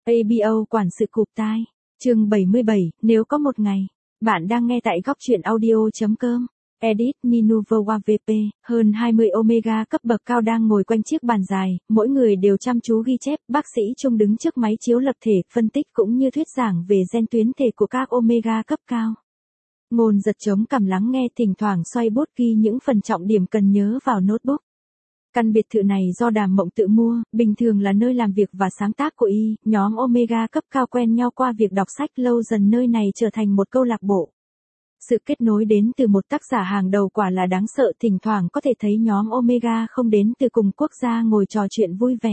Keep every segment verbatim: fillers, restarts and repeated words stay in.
a bê o quản sự cụp tai. Chương bảy mươi bảy, nếu có một ngày. Bạn đang nghe tại góc truyện audio chấm com. Edit Minuvoa vê pê, hơn hai mươi Omega cấp bậc cao đang ngồi quanh chiếc bàn dài, mỗi người đều chăm chú ghi chép, bác sĩ Trung đứng trước máy chiếu lập thể, phân tích cũng như thuyết giảng về gen tuyến thể của các Omega cấp cao. Ngôn giật chống cằm lắng nghe, thỉnh thoảng xoay bút ghi những phần trọng điểm cần nhớ vào notebook. Căn biệt thự này do Đàm Mộng tự mua, bình thường là nơi làm việc và sáng tác của y, nhóm Omega cấp cao quen nhau qua việc đọc sách, lâu dần nơi này trở thành một câu lạc bộ. Sự kết nối đến từ một tác giả hàng đầu quả là đáng sợ, thỉnh thoảng có thể thấy nhóm Omega không đến từ cùng quốc gia ngồi trò chuyện vui vẻ.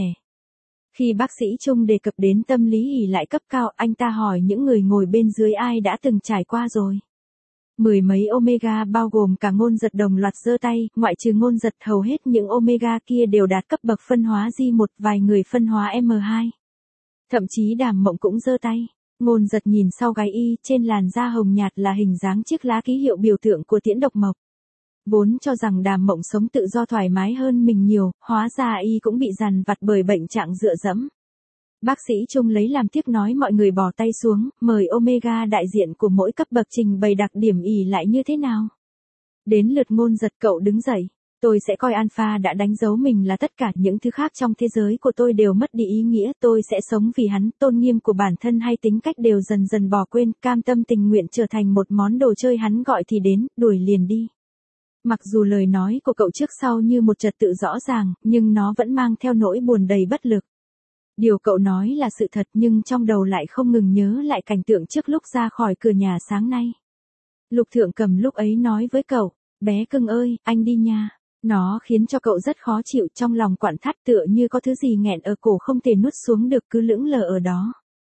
Khi bác sĩ Trung đề cập đến tâm lý ỷ lại cấp cao, anh ta hỏi những người ngồi bên dưới ai đã từng trải qua rồi. Mười mấy Omega bao gồm cả Ngôn Giật đồng loạt giơ tay, ngoại trừ Ngôn Giật hầu hết những Omega kia đều đạt cấp bậc phân hóa G một, vài người phân hóa M hai. Thậm chí Đàm Mộng cũng giơ tay. Ngôn Giật nhìn sau gáy y, trên làn da hồng nhạt là hình dáng chiếc lá ký hiệu biểu tượng của Tiễn Độc Mộc. Vốn cho rằng Đàm Mộng sống tự do thoải mái hơn mình nhiều, hóa ra y cũng bị dằn vặt bởi bệnh trạng dựa dẫm. Bác sĩ Trung lấy làm tiếc nói mọi người bỏ tay xuống, mời Omega đại diện của mỗi cấp bậc trình bày đặc điểm ỷ lại như thế nào. Đến lượt Ngôn Giật, cậu đứng dậy. Tôi sẽ coi Alpha đã đánh dấu mình là tất cả, những thứ khác trong thế giới của tôi đều mất đi ý nghĩa, tôi sẽ sống vì hắn, tôn nghiêm của bản thân hay tính cách đều dần dần bỏ quên, cam tâm tình nguyện trở thành một món đồ chơi hắn gọi thì đến, đuổi liền đi. Mặc dù lời nói của cậu trước sau như một trật tự rõ ràng, nhưng nó vẫn mang theo nỗi buồn đầy bất lực. Điều cậu nói là sự thật nhưng trong đầu lại không ngừng nhớ lại cảnh tượng trước lúc ra khỏi cửa nhà sáng nay. Lục Thượng Cầm lúc ấy nói với cậu, bé cưng ơi, anh đi nha. Nó khiến cho cậu rất khó chịu, trong lòng quặn thắt tựa như có thứ gì nghẹn ở cổ không thể nuốt xuống được, cứ lững lờ ở đó.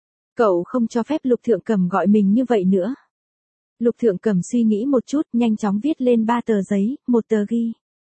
Cậu không cho phép Lục Thượng Cầm gọi mình như vậy nữa. Lục Thượng Cầm suy nghĩ một chút, nhanh chóng viết lên ba tờ giấy, một tờ ghi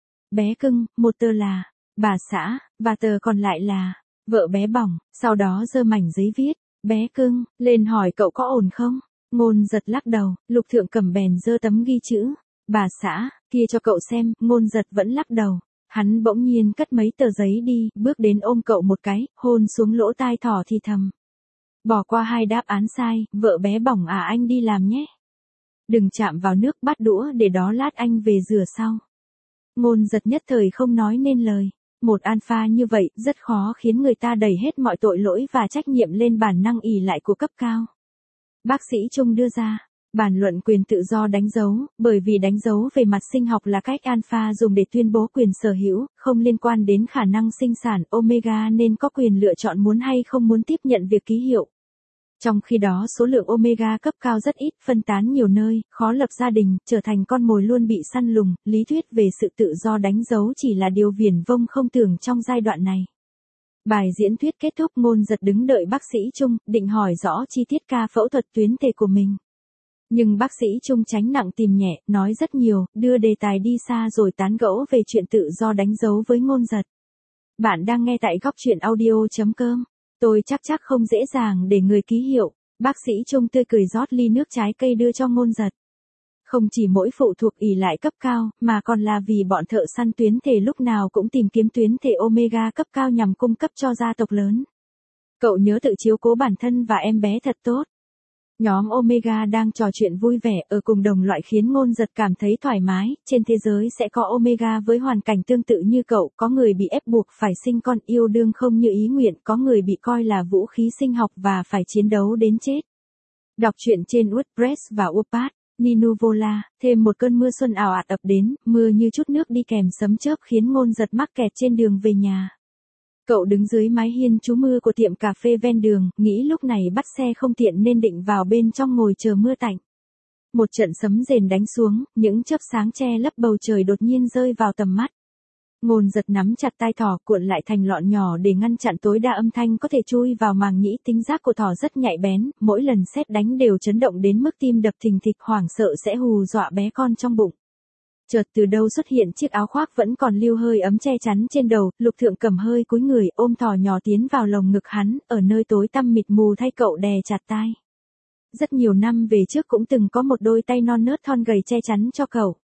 bé cưng, một tờ là bà xã, và tờ còn lại là vợ bé bỏng, sau đó giơ mảnh giấy viết bé cưng lên hỏi cậu có ổn không. Ngôn Giật lắc đầu. Lục Thượng Cầm bèn giơ tấm ghi chữ bà xã kia cho cậu xem. Ngôn Giật vẫn lắc đầu. Hắn bỗng nhiên cất mấy tờ giấy đi, bước đến ôm cậu một cái, hôn xuống lỗ tai thỏ thì thầm. Bỏ qua hai đáp án sai, vợ bé bỏng à, anh đi làm nhé. Đừng chạm vào nước, bát đũa để đó lát anh về rửa sau. Ngôn Giật nhất thời không nói nên lời. Một alpha như vậy rất khó khiến người ta đẩy hết mọi tội lỗi và trách nhiệm lên bản năng ỷ lại của cấp cao. Bác sĩ Trung đưa ra bàn luận quyền tự do đánh dấu, bởi vì đánh dấu về mặt sinh học là cách alpha dùng để tuyên bố quyền sở hữu, không liên quan đến khả năng sinh sản. Omega nên có quyền lựa chọn muốn hay không muốn tiếp nhận việc ký hiệu. Trong khi đó số lượng Omega cấp cao rất ít, phân tán nhiều nơi, khó lập gia đình, trở thành con mồi luôn bị săn lùng. Lý thuyết về sự tự do đánh dấu chỉ là điều viển vông không tưởng trong giai đoạn này. Bài diễn thuyết kết thúc, Ngôn Giật đứng đợi bác sĩ Trung, định hỏi rõ chi tiết ca phẫu thuật tuyến thể của mình. Nhưng bác sĩ Trung tránh nặng tìm nhẹ, nói rất nhiều, đưa đề tài đi xa rồi tán gẫu về chuyện tự do đánh dấu với Ngôn Giật. Bạn đang nghe tại góc truyện audio chấm com. Tôi chắc chắc không dễ dàng để người ký hiệu. Bác sĩ Trung tươi cười rót ly nước trái cây đưa cho Ngôn Giật. Không chỉ mỗi phụ thuộc ỷ lại cấp cao, mà còn là vì bọn thợ săn tuyến thể lúc nào cũng tìm kiếm tuyến thể Omega cấp cao nhằm cung cấp cho gia tộc lớn. Cậu nhớ tự chiếu cố bản thân và em bé thật tốt. Nhóm Omega đang trò chuyện vui vẻ ở cùng đồng loại khiến Ngôn Giật cảm thấy thoải mái. Trên thế giới sẽ có Omega với hoàn cảnh tương tự như cậu, có người bị ép buộc phải sinh con, yêu đương không như ý nguyện, có người bị coi là vũ khí sinh học và phải chiến đấu đến chết. Đọc truyện trên WordPress và Wattpad. Minuvola, thêm một cơn mưa xuân ào ạt ập đến, mưa như chút nước đi kèm sấm chớp khiến Ngôn Giật mắc kẹt trên đường về nhà. Cậu đứng dưới mái hiên trú mưa của tiệm cà phê ven đường, nghĩ lúc này bắt xe không tiện nên định vào bên trong ngồi chờ mưa tạnh. Một trận sấm rền đánh xuống, những chớp sáng che lấp bầu trời đột nhiên rơi vào tầm mắt. Ngôn Giật nắm chặt tai thỏ, cuộn lại thành lọn nhỏ để ngăn chặn tối đa âm thanh có thể chui vào màng nhĩ. Tính giác của thỏ rất nhạy bén, mỗi lần sét đánh đều chấn động đến mức tim đập thình thịch, hoảng sợ sẽ hù dọa bé con trong bụng. Chợt từ đâu xuất hiện chiếc áo khoác vẫn còn lưu hơi ấm che chắn trên đầu. Lục Thượng Cầm hơi cúi người ôm thỏ nhỏ tiến vào lồng ngực hắn, ở nơi tối tăm mịt mù thay cậu đè chặt tai. Rất nhiều năm về trước cũng từng có một đôi tay non nớt thon gầy che chắn cho cậu.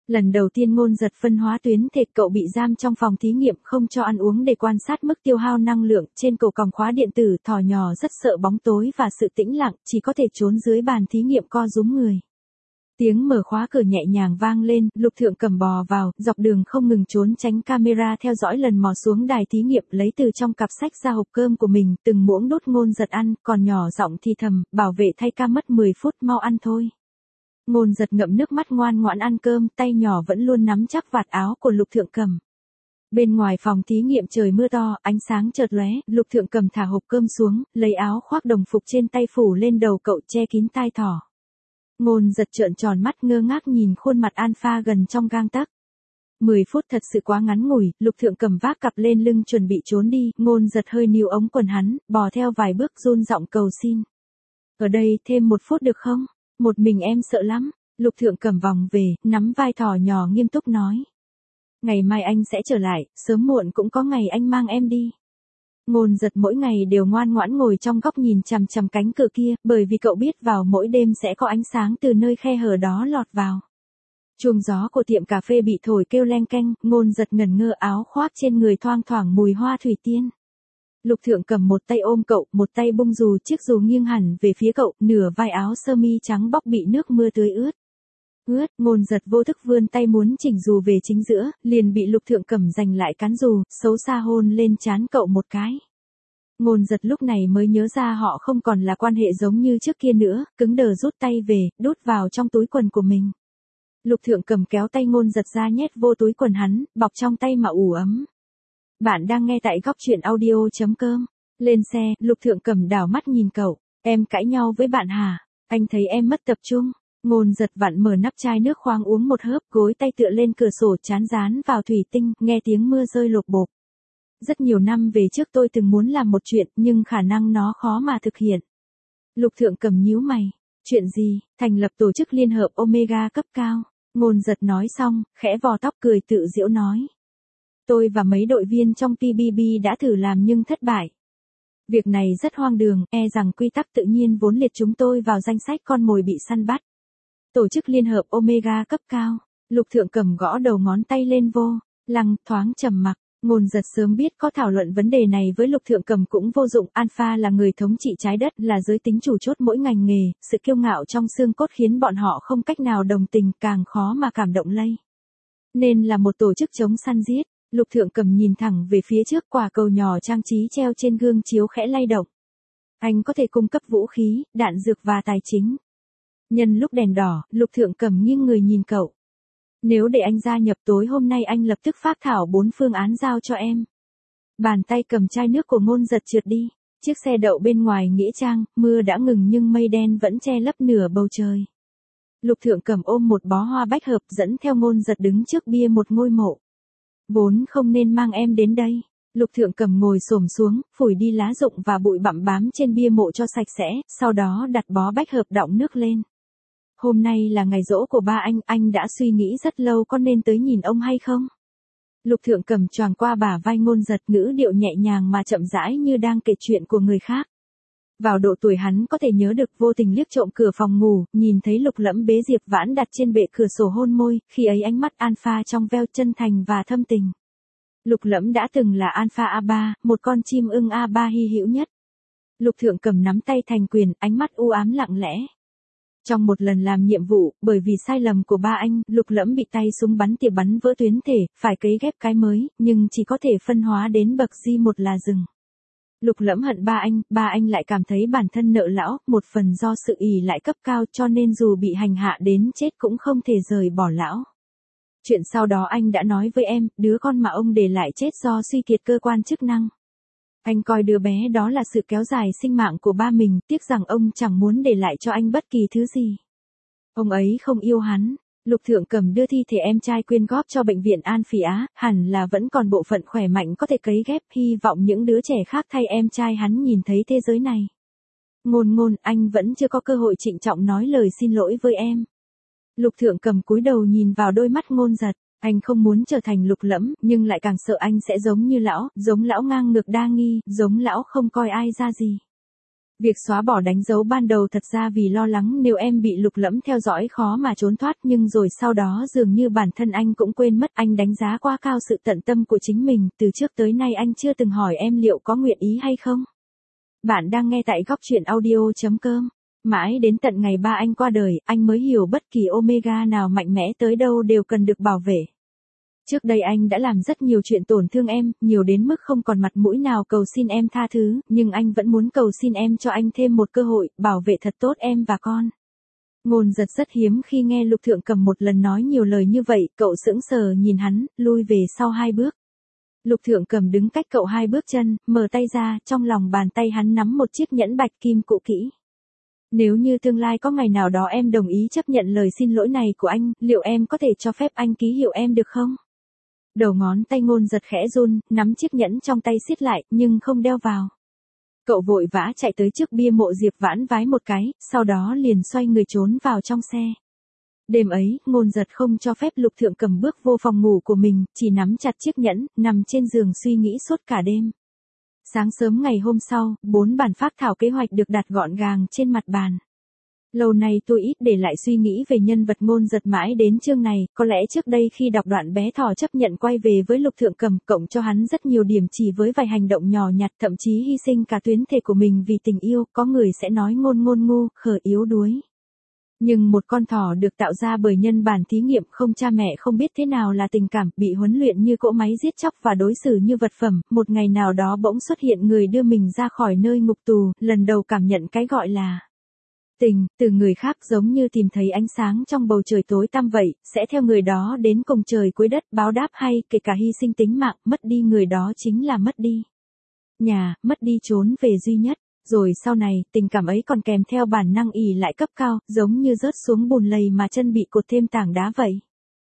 Lần đầu tiên Ngôn Giật phân hóa tuyến thể, cậu bị giam trong phòng thí nghiệm không cho ăn uống để quan sát mức tiêu hao năng lượng, trên cổ còng khóa điện tử, thỏ nhỏ rất sợ bóng tối và sự tĩnh lặng, chỉ có thể trốn dưới bàn thí nghiệm co rúm người. Tiếng mở khóa cửa nhẹ nhàng vang lên, Lục Thượng Cẩm bò vào, dọc đường không ngừng trốn tránh camera theo dõi, lần mò xuống đài thí nghiệm, lấy từ trong cặp sách ra hộp cơm của mình, từng muỗng đút Ngôn Giật ăn, còn nhỏ giọng thì thầm, bảo vệ thay ca mất mười phút, mau ăn thôi. Ngôn Giật ngậm nước mắt ngoan ngoãn ăn cơm, tay nhỏ vẫn luôn nắm chắc vạt áo của Lục Thượng Cẩm. Bên ngoài phòng thí nghiệm trời mưa to, ánh sáng chợt lóe, Lục Thượng Cẩm thả hộp cơm xuống, lấy áo khoác đồng phục trên tay phủ lên đầu cậu, che kín tai thỏ. Ngôn Giật trợn tròn mắt ngơ ngác nhìn khuôn mặt Alpha gần trong gang tấc. mười phút thật sự quá ngắn ngủi, Lục Thượng Cẩm vác cặp lên lưng chuẩn bị trốn đi, Ngôn Giật hơi níu ống quần hắn, bò theo vài bước run giọng cầu xin. Ở đây thêm một phút được không? Một mình em sợ lắm. Lục Thượng Cẩm vòng về, nắm vai thỏ nhỏ nghiêm túc nói. Ngày mai anh sẽ trở lại, sớm muộn cũng có ngày anh mang em đi. Ngôn Giật mỗi ngày đều ngoan ngoãn ngồi trong góc nhìn chằm chằm cánh cửa kia, bởi vì cậu biết vào mỗi đêm sẽ có ánh sáng từ nơi khe hở đó lọt vào. Chuông gió của tiệm cà phê bị thổi kêu leng keng, Ngôn Giật ngẩn ngơ, áo khoác trên người thoang thoảng mùi hoa thủy tiên. Lục Thượng Cẩm một tay ôm cậu, một tay bung dù, chiếc dù nghiêng hẳn về phía cậu, nửa vai áo sơ mi trắng bóc bị nước mưa tưới ướt. Ướt, Ngôn Giật vô thức vươn tay muốn chỉnh dù về chính giữa, liền bị Lục Thượng Cẩm giành lại cán dù, xấu xa hôn lên trán cậu một cái. Ngôn Giật lúc này mới nhớ ra họ không còn là quan hệ giống như trước kia nữa, cứng đờ rút tay về, đút vào trong túi quần của mình. Lục Thượng Cẩm kéo tay Ngôn Giật ra nhét vô túi quần hắn, bọc trong tay mà ủ ấm. Bạn đang nghe tại góc truyện audio chấm com. Lên xe, Lục Thượng Cẩm đảo mắt nhìn cậu. Em cãi nhau với bạn hả? Anh thấy em mất tập trung. Ngôn Giật vặn mở nắp chai nước khoáng uống một hớp, gối tay tựa lên cửa sổ chán dán vào thủy tinh, nghe tiếng mưa rơi lộp bộp. Rất nhiều năm về trước tôi từng muốn làm một chuyện, nhưng khả năng nó khó mà thực hiện. Lục Thượng Cẩm nhíu mày. Chuyện gì? Thành lập tổ chức liên hợp Omega cấp cao. Ngôn Giật nói xong, khẽ vò tóc cười tự giễu nói. Tôi và mấy đội viên trong pê bê bê đã thử làm nhưng thất bại. Việc này rất hoang đường, e rằng quy tắc tự nhiên vốn liệt chúng tôi vào danh sách con mồi bị săn bắt. Tổ chức liên hợp Omega cấp cao. Lục Thượng Cẩm gõ đầu ngón tay lên vô, lăng, thoáng trầm mặc. Ngôn Giật sớm biết có thảo luận vấn đề này với Lục Thượng Cẩm cũng vô dụng, Alpha là người thống trị trái đất, là giới tính chủ chốt mỗi ngành nghề, sự kiêu ngạo trong xương cốt khiến bọn họ không cách nào đồng tình, càng khó mà cảm động lây. Nên là một tổ chức chống săn giết. Lục Thượng Cẩm nhìn thẳng về phía trước, quả cầu nhỏ trang trí treo trên gương chiếu khẽ lay động. Anh có thể cung cấp vũ khí, đạn dược và tài chính. Nhân lúc đèn đỏ, Lục Thượng Cẩm nghiêng người nhìn cậu. Nếu để anh gia nhập tối hôm nay anh lập tức phác thảo bốn phương án giao cho em. Bàn tay cầm chai nước của Ngôn Giật trượt đi. Chiếc xe đậu bên ngoài nghĩa trang, mưa đã ngừng nhưng mây đen vẫn che lấp nửa bầu trời. Lục Thượng Cẩm ôm một bó hoa bách hợp dẫn theo Ngôn Giật đứng trước bia một ngôi mộ. Vốn không nên mang em đến đây. Lục Thượng Cẩm ngồi xổm xuống, phủi đi lá rụng và bụi bặm bám trên bia mộ cho sạch sẽ, sau đó đặt bó bách hợp đọng nước lên. Hôm nay là ngày giỗ của ba anh, anh đã suy nghĩ rất lâu có nên tới nhìn ông hay không? Lục Thượng Cẩm choàng qua bả vai Ngôn Giật, ngữ điệu nhẹ nhàng mà chậm rãi như đang kể chuyện của người khác. Vào độ tuổi hắn có thể nhớ được vô tình liếc trộm cửa phòng ngủ, nhìn thấy Lục Lẫm bế Diệp Vãn đặt trên bệ cửa sổ hôn môi, khi ấy ánh mắt Alpha trong veo chân thành và thâm tình. Lục Lẫm đã từng là Alpha a ba, một con chim ưng a ba hy hữu nhất. Lục Thượng Cẩm nắm tay thành quyền, ánh mắt u ám lặng lẽ. Trong một lần làm nhiệm vụ, bởi vì sai lầm của ba anh, Lục Lẫm bị tay súng bắn tỉa bắn vỡ tuyến thể, phải cấy ghép cái mới, nhưng chỉ có thể phân hóa đến bậc G một là dừng. Lục Lẫm hận ba anh, ba anh lại cảm thấy bản thân nợ lão, một phần do sự ỷ lại cấp cao cho nên dù bị hành hạ đến chết cũng không thể rời bỏ lão. Chuyện sau đó anh đã nói với em, đứa con mà ông để lại chết do suy kiệt cơ quan chức năng. Anh coi đứa bé đó là sự kéo dài sinh mạng của ba mình, tiếc rằng ông chẳng muốn để lại cho anh bất kỳ thứ gì. Ông ấy không yêu hắn. Lục Thượng Cẩm đưa thi thể em trai quyên góp cho bệnh viện An Phỉ Á, hẳn là vẫn còn bộ phận khỏe mạnh có thể cấy ghép, hy vọng những đứa trẻ khác thay em trai hắn nhìn thấy thế giới này. Ngôn Ngôn, anh vẫn chưa có cơ hội trịnh trọng nói lời xin lỗi với em. Lục Thượng Cẩm cúi đầu nhìn vào đôi mắt Ngôn Giật, anh không muốn trở thành Lục Lẫm, nhưng lại càng sợ anh sẽ giống như lão, giống lão ngang ngược đa nghi, giống lão không coi ai ra gì. Việc xóa bỏ đánh dấu ban đầu thật ra vì lo lắng nếu em bị lục lẫm theo dõi khó mà trốn thoát, nhưng rồi sau đó dường như bản thân anh cũng quên mất. Anh đánh giá quá cao sự tận tâm của chính mình, từ trước tới nay anh chưa từng hỏi em liệu có nguyện ý hay không. Bạn đang nghe tại góc truyện audio chấm com. Mãi đến tận ngày ba anh qua đời, anh mới hiểu bất kỳ Omega nào mạnh mẽ tới đâu đều cần được bảo vệ. Trước đây anh đã làm rất nhiều chuyện tổn thương em, nhiều đến mức không còn mặt mũi nào cầu xin em tha thứ, nhưng anh vẫn muốn cầu xin em cho anh thêm một cơ hội, bảo vệ thật tốt em và con. Ngôn Giật rất hiếm khi nghe Lục Thượng Cầm một lần nói nhiều lời như vậy, cậu sững sờ nhìn hắn, lui về sau hai bước. Lục Thượng Cầm đứng cách cậu hai bước chân, mở tay ra, trong lòng bàn tay hắn nắm một chiếc nhẫn bạch kim cũ kỹ. Nếu như tương lai có ngày nào đó em đồng ý chấp nhận lời xin lỗi này của anh, liệu em có thể cho phép anh ký hiệu em được không? Đầu ngón tay Ngôn Giật khẽ run, nắm chiếc nhẫn trong tay siết lại, nhưng không đeo vào. Cậu vội vã chạy tới trước bia mộ Diệp Vãn vái một cái, sau đó liền xoay người trốn vào trong xe. Đêm ấy, Ngôn Giật không cho phép Lục Thượng Cầm bước vô phòng ngủ của mình, chỉ nắm chặt chiếc nhẫn, nằm trên giường suy nghĩ suốt cả đêm. Sáng sớm ngày hôm sau, bốn bản phác thảo kế hoạch được đặt gọn gàng trên mặt bàn. Lâu nay tôi ít để lại suy nghĩ về nhân vật Ngôn Giật, mãi đến chương này, có lẽ trước đây khi đọc đoạn bé thỏ chấp nhận quay về với Lục Thượng Cầm, cộng cho hắn rất nhiều điểm chỉ với vài hành động nhỏ nhặt, thậm chí hy sinh cả tuyến thể của mình vì tình yêu, có người sẽ nói Ngôn Ngôn ngu, khờ yếu đuối. Nhưng một con thỏ được tạo ra bởi nhân bản thí nghiệm, không cha mẹ, không biết thế nào là tình cảm, bị huấn luyện như cỗ máy giết chóc và đối xử như vật phẩm, một ngày nào đó bỗng xuất hiện người đưa mình ra khỏi nơi ngục tù, lần đầu cảm nhận cái gọi là tình, từ người khác, giống như tìm thấy ánh sáng trong bầu trời tối tăm vậy, sẽ theo người đó đến cùng trời cuối đất, báo đáp, hay kể cả hy sinh tính mạng, mất đi người đó chính là mất đi nhà, mất đi trốn về duy nhất. Rồi sau này, tình cảm ấy còn kèm theo bản năng ỷ lại cấp cao, giống như rớt xuống bùn lầy mà chân bị cột thêm tảng đá vậy.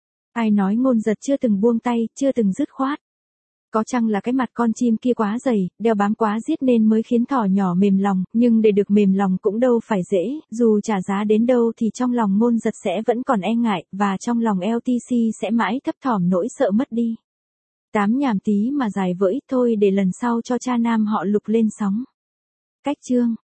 Ai nói Ngôn Giật chưa từng buông tay, chưa từng dứt khoát? Có chăng là cái mặt con chim kia quá dày, đeo bám quá giết nên mới khiến thỏ nhỏ mềm lòng, nhưng để được mềm lòng cũng đâu phải dễ, dù trả giá đến đâu thì trong lòng Ngôn Giật sẽ vẫn còn e ngại, và trong lòng lờ tê xê sẽ mãi thấp thỏm nỗi sợ mất đi. Tám nhảm tí mà dài vỡi, thôi để lần sau cho cha nam họ Lục lên sóng. Cách chương